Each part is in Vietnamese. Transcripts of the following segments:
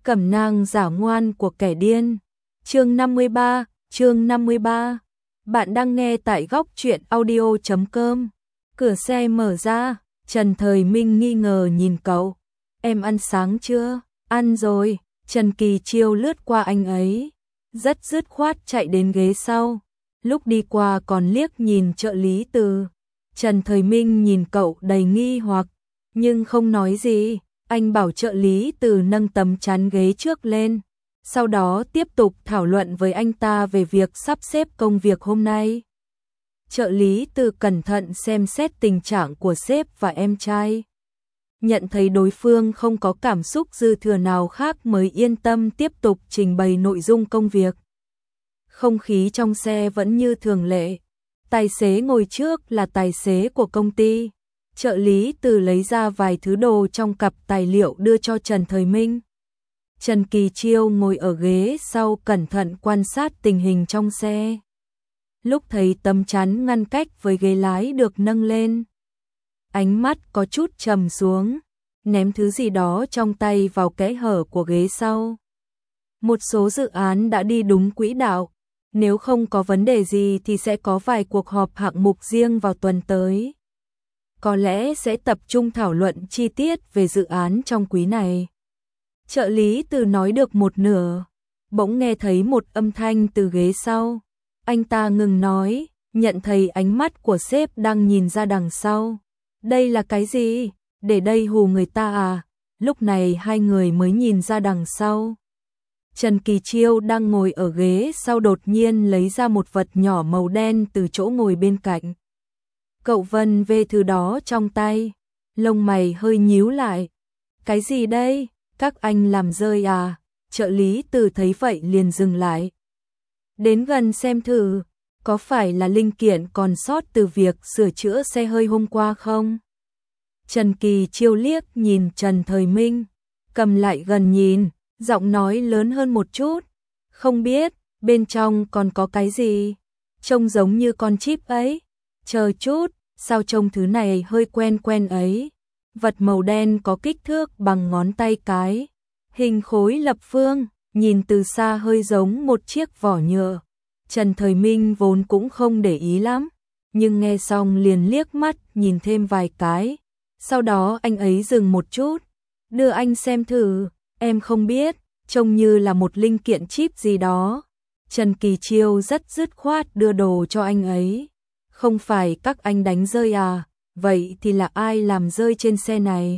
Cẩm nang giả ngoan của kẻ điên. Chương 53. Bạn đang nghe tại góc truyện audio.com. Cửa xe mở ra, Trần Thời Minh nghi ngờ nhìn cậu. Em ăn sáng chưa? Ăn rồi. Trần Kỳ Chiêu lướt qua anh ấy, rất dứt khoát chạy đến ghế sau. Lúc đi qua còn liếc nhìn trợ lý Từ. Trần Thời Minh nhìn cậu đầy nghi hoặc, nhưng không nói gì. Anh bảo trợ lý Từ nâng tấm chắn ghế trước lên, sau đó tiếp tục thảo luận với anh ta về việc sắp xếp công việc hôm nay. Trợ lý Từ cẩn thận xem xét tình trạng của sếp và em trai. Nhận thấy đối phương không có cảm xúc dư thừa nào khác mới yên tâm tiếp tục trình bày nội dung công việc. Không khí trong xe vẫn như thường lệ. Tài xế ngồi trước là tài xế của công ty. Trợ lý Từ lấy ra vài thứ đồ trong cặp tài liệu đưa cho Trần Thời Minh. Trần Kỳ Chiêu ngồi ở ghế sau cẩn thận quan sát tình hình trong xe. Lúc thấy tấm chắn ngăn cách với ghế lái được nâng lên, ánh mắt có chút trầm xuống, ném thứ gì đó trong tay vào kẽ hở của ghế sau. Một số dự án đã đi đúng quỹ đạo, nếu không có vấn đề gì thì sẽ có vài cuộc họp hạng mục riêng vào tuần tới. Có lẽ sẽ tập trung thảo luận chi tiết về dự án trong quý này. Trợ lý Từ nói được một nửa, bỗng nghe thấy một âm thanh từ ghế sau. Anh ta ngừng nói, nhận thấy ánh mắt của sếp đang nhìn ra đằng sau. Đây là cái gì? Để đây hù người ta à? Lúc này hai người mới nhìn ra đằng sau. Trần Kỳ Chiêu đang ngồi ở ghế sau đột nhiên lấy ra một vật nhỏ màu đen từ chỗ ngồi bên cạnh. Cậu vân về thứ đó trong tay, lông mày hơi nhíu lại. Cái gì đây? Các anh làm rơi à? Trợ lý Từ thấy vậy liền dừng lại. Đến gần xem thử, có phải là linh kiện còn sót từ việc sửa chữa xe hơi hôm qua không? Trần Kỳ Chiêu liếc nhìn Trần Thời Minh, cầm lại gần nhìn, giọng nói lớn hơn một chút. Không biết, bên trong còn có cái gì? Trông giống như con chip ấy. Chờ chút, sao trông thứ này hơi quen quen ấy? Vật màu đen có kích thước bằng ngón tay cái, hình khối lập phương, nhìn từ xa hơi giống một chiếc vỏ nhựa. Trần Thời Minh vốn cũng không để ý lắm, nhưng nghe xong liền liếc mắt nhìn thêm vài cái. Sau đó anh ấy dừng một chút, đưa anh xem thử. Em không biết, trông như là một linh kiện chip gì đó. Trần Kỳ Chiêu rất dứt khoát đưa đồ cho anh ấy. Không phải các anh đánh rơi à? Vậy thì là ai làm rơi trên xe này?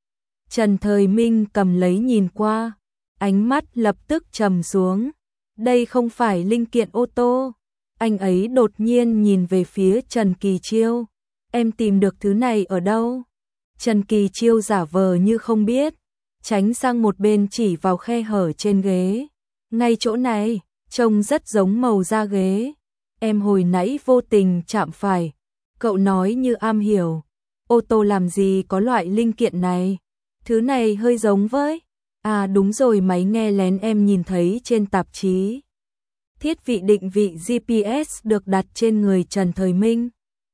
Trần Thời Minh cầm lấy nhìn qua, ánh mắt lập tức trầm xuống. Đây không phải linh kiện ô tô. Anh ấy đột nhiên nhìn về phía Trần Kỳ Chiêu. Em tìm được thứ này ở đâu? Trần Kỳ Chiêu giả vờ như không biết, tránh sang một bên chỉ vào khe hở trên ghế. Ngay chỗ này, trông rất giống màu da ghế. Em hồi nãy vô tình chạm phải. Cậu nói như am hiểu. Ô tô làm gì có loại linh kiện này? Thứ này hơi giống với. À đúng rồi, máy nghe lén em nhìn thấy trên tạp chí. Thiết bị định vị GPS được đặt trên người Trần Thời Minh.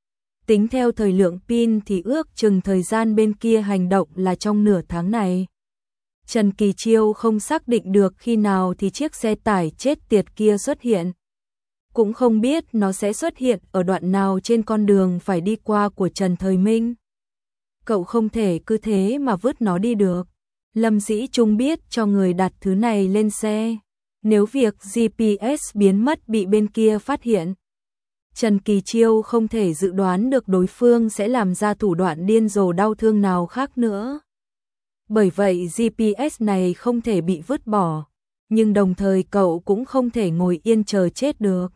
Tính theo thời lượng pin thì ước chừng thời gian bên kia hành động là trong nửa tháng này. Trần Kỳ Chiêu không xác định được khi nào thì chiếc xe tải chết tiệt kia xuất hiện. Cũng không biết nó sẽ xuất hiện ở đoạn nào trên con đường phải đi qua của Trần Thời Minh. Cậu không thể cứ thế mà vứt nó đi được. Lâm Dĩ Trung biết cho người đặt thứ này lên xe. Nếu việc GPS biến mất bị bên kia phát hiện, Trần Kỳ Chiêu không thể dự đoán được đối phương sẽ làm ra thủ đoạn điên rồ đau thương nào khác nữa. Bởi vậy GPS này không thể bị vứt bỏ, nhưng đồng thời cậu cũng không thể ngồi yên chờ chết được.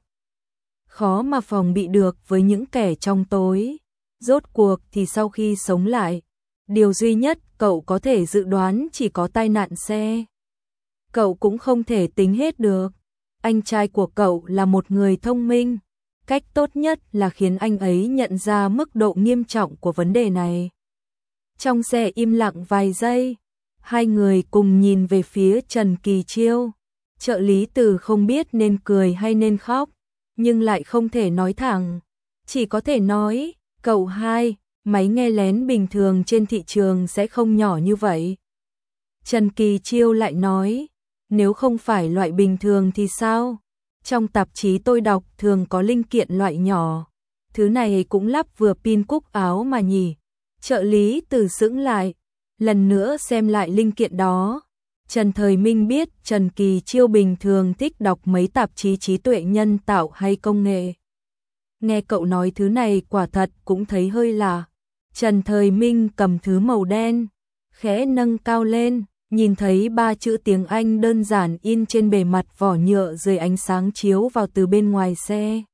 Khó mà phòng bị được với những kẻ trong tối. Rốt cuộc thì sau khi sống lại, điều duy nhất cậu có thể dự đoán chỉ có tai nạn xe. Cậu cũng không thể tính hết được. Anh trai của cậu là một người thông minh. Cách tốt nhất là khiến anh ấy nhận ra mức độ nghiêm trọng của vấn đề này. Trong xe im lặng vài giây, hai người cùng nhìn về phía Trần Kỳ Chiêu. Trợ lý Từ không biết nên cười hay nên khóc, nhưng lại không thể nói thẳng. Chỉ có thể nói, cậu hai, máy nghe lén bình thường trên thị trường sẽ không nhỏ như vậy. Trần Kỳ Chiêu lại nói, nếu không phải loại bình thường thì sao? Trong tạp chí tôi đọc thường có linh kiện loại nhỏ, thứ này cũng lắp vừa pin cúc áo mà nhỉ? Trợ lý Từ sững lại, lần nữa xem lại linh kiện đó. Trần Thời Minh biết Trần Kỳ Chiêu bình thường thích đọc mấy tạp chí trí tuệ nhân tạo hay công nghệ. Nghe cậu nói thứ này quả thật cũng thấy hơi lạ. Trần Thời Minh cầm thứ màu đen, khẽ nâng cao lên, nhìn thấy 3 chữ tiếng Anh đơn giản in trên bề mặt vỏ nhựa dưới ánh sáng chiếu vào từ bên ngoài xe.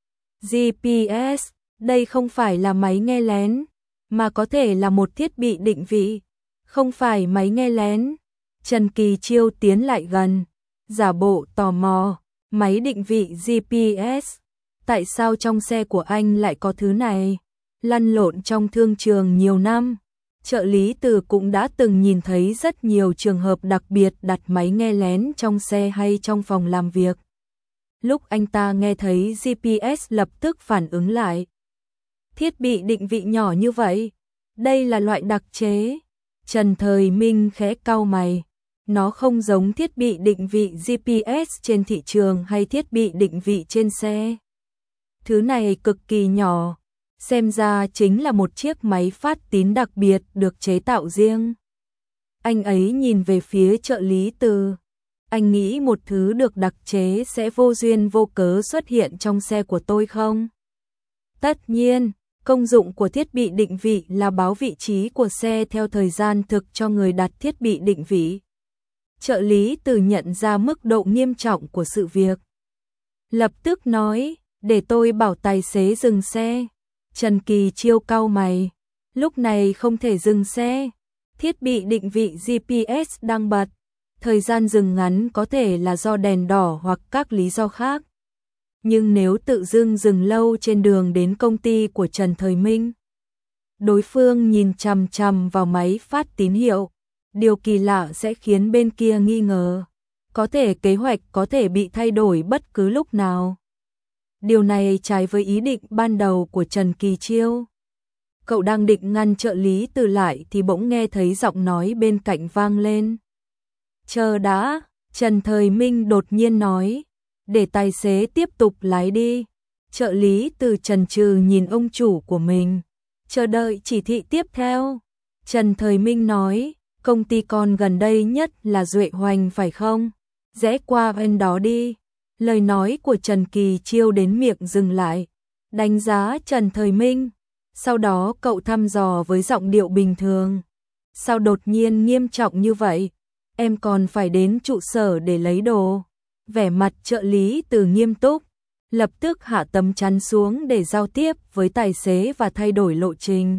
GPS, đây không phải là máy nghe lén, mà có thể là một thiết bị định vị, không phải máy nghe lén. Trần Kỳ Chiêu tiến lại gần, giả bộ tò mò, máy định vị GPS, tại sao trong xe của anh lại có thứ này? Lăn lộn trong thương trường nhiều năm, trợ lý Từ cũng đã từng nhìn thấy rất nhiều trường hợp đặc biệt đặt máy nghe lén trong xe hay trong phòng làm việc. Lúc anh ta nghe thấy GPS lập tức phản ứng lại. Thiết bị định vị nhỏ như vậy, đây là loại đặc chế. Trần Thời Minh khẽ cau mày, nó không giống thiết bị định vị GPS trên thị trường hay thiết bị định vị trên xe. Thứ này cực kỳ nhỏ, xem ra chính là một chiếc máy phát tín đặc biệt được chế tạo riêng. Anh ấy nhìn về phía trợ lý Từ. Anh nghĩ một thứ được đặc chế sẽ vô duyên vô cớ xuất hiện trong xe của tôi không? Tất nhiên, công dụng của thiết bị định vị là báo vị trí của xe theo thời gian thực cho người đặt thiết bị định vị. Trợ lý Từ nhận ra mức độ nghiêm trọng của sự việc. Lập tức nói, để tôi bảo tài xế dừng xe. Trần Kỳ Chiêu cau mày, lúc này không thể dừng xe. Thiết bị định vị GPS đang bật. Thời gian dừng ngắn có thể là do đèn đỏ hoặc các lý do khác. Nhưng nếu tự dưng dừng lâu trên đường đến công ty của Trần Thời Minh, đối phương nhìn chằm chằm vào máy phát tín hiệu, điều kỳ lạ sẽ khiến bên kia nghi ngờ. Có thể kế hoạch có thể bị thay đổi bất cứ lúc nào. Điều này trái với ý định ban đầu của Trần Kỳ Chiêu. Cậu đang định ngăn trợ lý Từ lại thì bỗng nghe thấy giọng nói bên cạnh vang lên. Chờ đã, Trần Thời Minh đột nhiên nói, để tài xế tiếp tục lái đi. Trợ lý Từ chần chừ nhìn ông chủ của mình, chờ đợi chỉ thị tiếp theo. Trần Thời Minh nói, công ty con gần đây nhất là Duệ Hoành phải không? Rẽ qua bên đó đi. Lời nói của Trần Kỳ Chiêu đến miệng dừng lại, đánh giá Trần Thời Minh. Sau đó cậu thăm dò với giọng điệu bình thường. Sao đột nhiên nghiêm trọng như vậy? Em còn phải đến trụ sở để lấy đồ. Vẻ mặt trợ lý Từ nghiêm túc, lập tức hạ tấm chắn xuống để giao tiếp với tài xế và thay đổi lộ trình.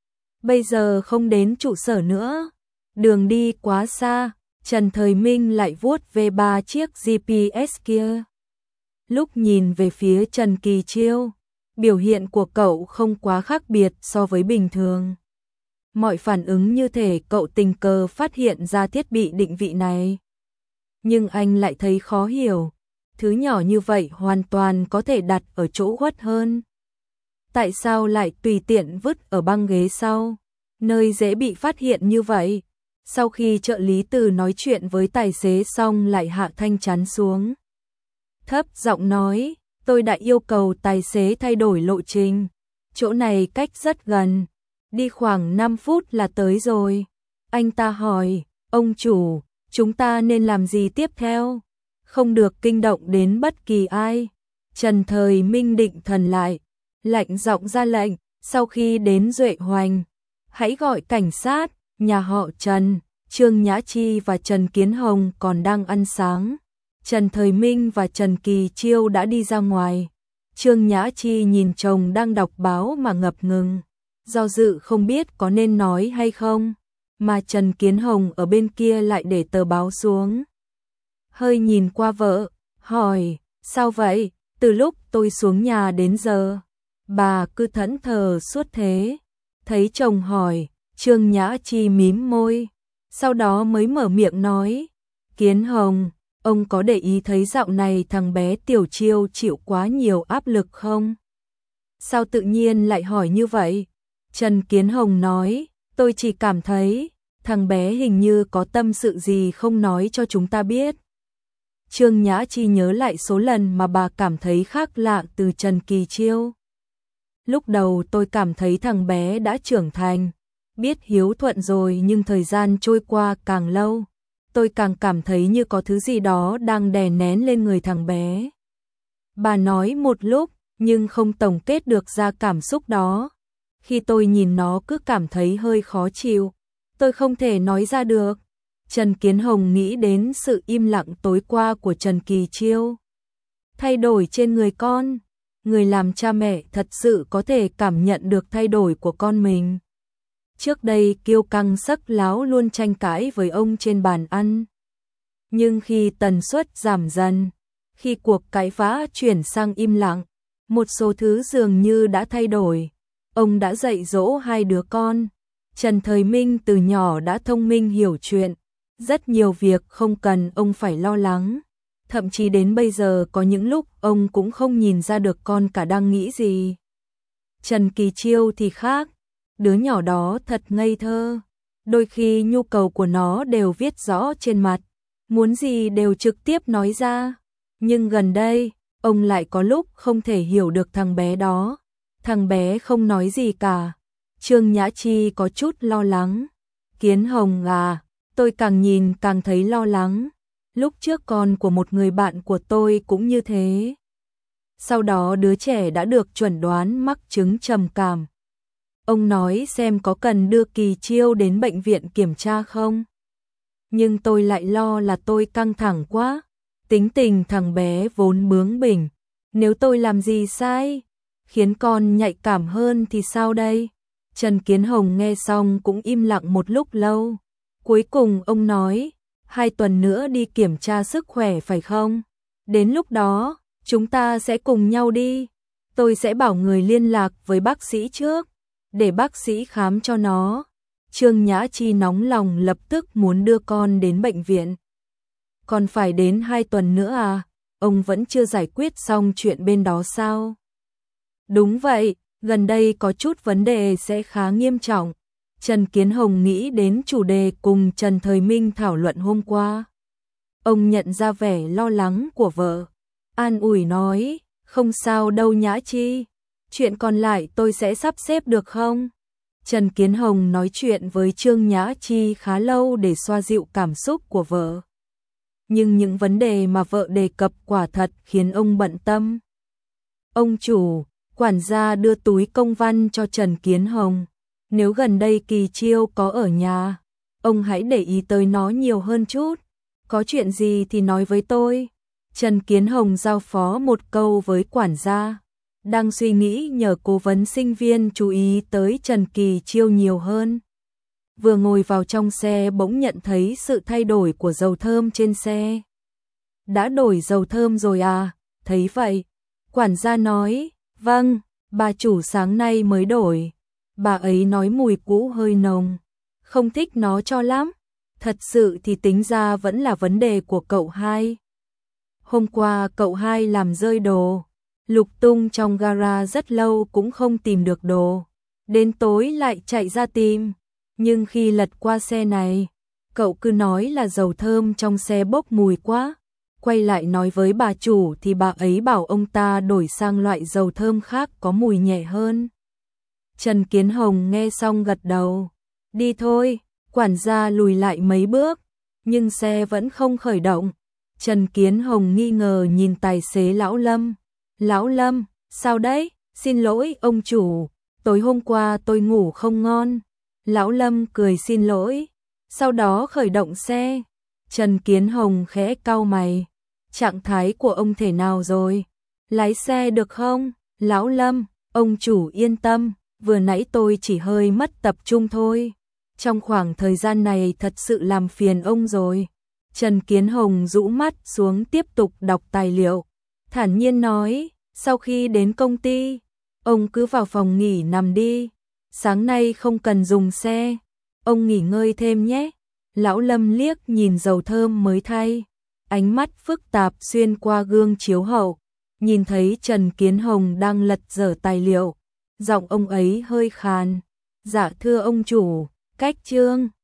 Bây giờ không đến trụ sở nữa, đường đi quá xa. Trần Thời Minh lại vuốt về 3 chiếc GPS kia. Lúc nhìn về phía Trần Kỳ Chiêu, biểu hiện của cậu không quá khác biệt so với bình thường. Mọi phản ứng như thể cậu tình cờ phát hiện ra thiết bị định vị này. Nhưng anh lại thấy khó hiểu, thứ nhỏ như vậy hoàn toàn có thể đặt ở chỗ khuất hơn. Tại sao lại tùy tiện vứt ở băng ghế sau, nơi dễ bị phát hiện như vậy? Sau khi trợ lý Từ nói chuyện với tài xế xong lại hạ thanh chắn xuống. Thấp giọng nói, tôi đã yêu cầu tài xế thay đổi lộ trình. Chỗ này cách rất gần, đi khoảng 5 phút là tới rồi. Anh ta hỏi, ông chủ, chúng ta nên làm gì tiếp theo? Không được kinh động đến bất kỳ ai. Trần Thời Minh định thần lại, lạnh giọng ra lệnh, sau khi đến Duệ Hoành, hãy gọi cảnh sát. Nhà họ Trần, Trương Nhã Chi và Trần Kiến Hồng còn đang ăn sáng. Trần Thời Minh và Trần Kỳ Chiêu đã đi ra ngoài. Trương Nhã Chi nhìn chồng đang đọc báo mà ngập ngừng, do dự không biết có nên nói hay không, mà Trần Kiến Hồng ở bên kia lại để tờ báo xuống. Hơi nhìn qua vợ, hỏi, sao vậy? Từ lúc tôi xuống nhà đến giờ, bà cứ thẫn thờ suốt thế. Thấy chồng hỏi, Trương Nhã Chi mím môi, sau đó mới mở miệng nói, Kiến Hồng, ông có để ý thấy dạo này thằng bé Tiểu Chiêu chịu quá nhiều áp lực không? Sao tự nhiên lại hỏi như vậy? Trần Kiến Hồng nói, tôi chỉ cảm thấy thằng bé hình như có tâm sự gì không nói cho chúng ta biết. Trương Nhã Chi nhớ lại số lần mà bà cảm thấy khác lạ từ Trần Kỳ Chiêu. Lúc đầu tôi cảm thấy thằng bé đã trưởng thành, biết hiếu thuận rồi, nhưng thời gian trôi qua càng lâu, tôi càng cảm thấy như có thứ gì đó đang đè nén lên người thằng bé. Bà nói một lúc, nhưng không tổng kết được ra cảm xúc đó. Khi tôi nhìn nó cứ cảm thấy hơi khó chịu, tôi không thể nói ra được. Trần Kiến Hồng nghĩ đến sự im lặng tối qua của Trần Kỳ Chiêu. Thay đổi trên người con, người làm cha mẹ thật sự có thể cảm nhận được thay đổi của con mình. Trước đây Kiêu Căng sắc láo luôn tranh cãi với ông trên bàn ăn. Nhưng khi tần suất giảm dần, khi cuộc cãi vã chuyển sang im lặng, một số thứ dường như đã thay đổi. Ông đã dạy dỗ hai đứa con. Trần Thời Minh từ nhỏ đã thông minh hiểu chuyện. Rất nhiều việc không cần ông phải lo lắng. Thậm chí đến bây giờ có những lúc ông cũng không nhìn ra được con cả đang nghĩ gì. Trần Kỳ Chiêu thì khác. Đứa nhỏ đó thật ngây thơ. Đôi khi nhu cầu của nó đều viết rõ trên mặt. Muốn gì đều trực tiếp nói ra. Nhưng gần đây, ông lại có lúc không thể hiểu được thằng bé đó. Thằng bé không nói gì cả. Trương Nhã Chi có chút lo lắng. Kiến Hồng à, tôi càng nhìn càng thấy lo lắng. Lúc trước con của một người bạn của tôi cũng như thế. Sau đó đứa trẻ đã được chẩn đoán mắc chứng trầm cảm. Ông nói xem có cần đưa Kỳ Chiêu đến bệnh viện kiểm tra không? Nhưng tôi lại lo là tôi căng thẳng quá. Tính tình thằng bé vốn bướng bỉnh. Nếu tôi làm gì sai, khiến con nhạy cảm hơn thì sao đây? Trần Kiến Hồng nghe xong cũng im lặng một lúc lâu. Cuối cùng ông nói, 2 tuần nữa đi kiểm tra sức khỏe phải không? Đến lúc đó, chúng ta sẽ cùng nhau đi. Tôi sẽ bảo người liên lạc với bác sĩ trước, để bác sĩ khám cho nó. Trương Nhã Chi nóng lòng lập tức muốn đưa con đến bệnh viện. Còn phải đến 2 tuần nữa à? Ông vẫn chưa giải quyết xong chuyện bên đó sao? Đúng vậy, gần đây có chút vấn đề sẽ khá nghiêm trọng. Trần Kiến Hồng nghĩ đến chủ đề cùng Trần Thời Minh thảo luận hôm qua. Ông nhận ra vẻ lo lắng của vợ. An ủi nói, không sao đâu Nhã Chi. Chuyện còn lại tôi sẽ sắp xếp được không? Trần Kiến Hồng nói chuyện với Trương Nhã Chi khá lâu để xoa dịu cảm xúc của vợ. Nhưng những vấn đề mà vợ đề cập quả thật khiến ông bận tâm. Ông chủ, quản gia đưa túi công văn cho Trần Kiến Hồng. Nếu gần đây Kỳ Chiêu có ở nhà, ông hãy để ý tới nó nhiều hơn chút. Có chuyện gì thì nói với tôi. Trần Kiến Hồng giao phó một câu với quản gia. Đang suy nghĩ nhờ cố vấn sinh viên chú ý tới Trần Kỳ Chiêu nhiều hơn. Vừa ngồi vào trong xe bỗng nhận thấy sự thay đổi của dầu thơm trên xe. Đã đổi dầu thơm rồi à? Thấy vậy, quản gia nói, vâng, bà chủ sáng nay mới đổi. Bà ấy nói mùi cũ hơi nồng, không thích nó cho lắm. Thật sự thì tính ra vẫn là vấn đề của cậu hai. Hôm qua cậu hai làm rơi đồ, lục tung trong gara rất lâu cũng không tìm được đồ. Đến tối lại chạy ra tìm, nhưng khi lật qua xe này, cậu cứ nói là dầu thơm trong xe bốc mùi quá. Quay lại nói với bà chủ thì bà ấy bảo ông ta đổi sang loại dầu thơm khác có mùi nhẹ hơn. Trần Kiến Hồng nghe xong gật đầu. Đi thôi, quản gia lùi lại mấy bước, nhưng xe vẫn không khởi động. Trần Kiến Hồng nghi ngờ nhìn tài xế Lão Lâm. Lão Lâm, sao đấy? Xin lỗi ông chủ, tối hôm qua tôi ngủ không ngon. Lão Lâm cười xin lỗi, sau đó khởi động xe. Trần Kiến Hồng khẽ cau mày. Trạng thái của ông thế nào rồi? Lái xe được không? Lão Lâm, ông chủ yên tâm, vừa nãy tôi chỉ hơi mất tập trung thôi. Trong khoảng thời gian này thật sự làm phiền ông rồi. Trần Kiến Hồng rũ mắt xuống tiếp tục đọc tài liệu. Thản nhiên nói, sau khi đến công ty, ông cứ vào phòng nghỉ nằm đi. Sáng nay không cần dùng xe, ông nghỉ ngơi thêm nhé. Lão Lâm liếc nhìn dầu thơm mới thay, ánh mắt phức tạp xuyên qua gương chiếu hậu, nhìn thấy Trần Kiến Hồng đang lật dở tài liệu, giọng ông ấy hơi khàn. Dạ thưa ông chủ, cách chương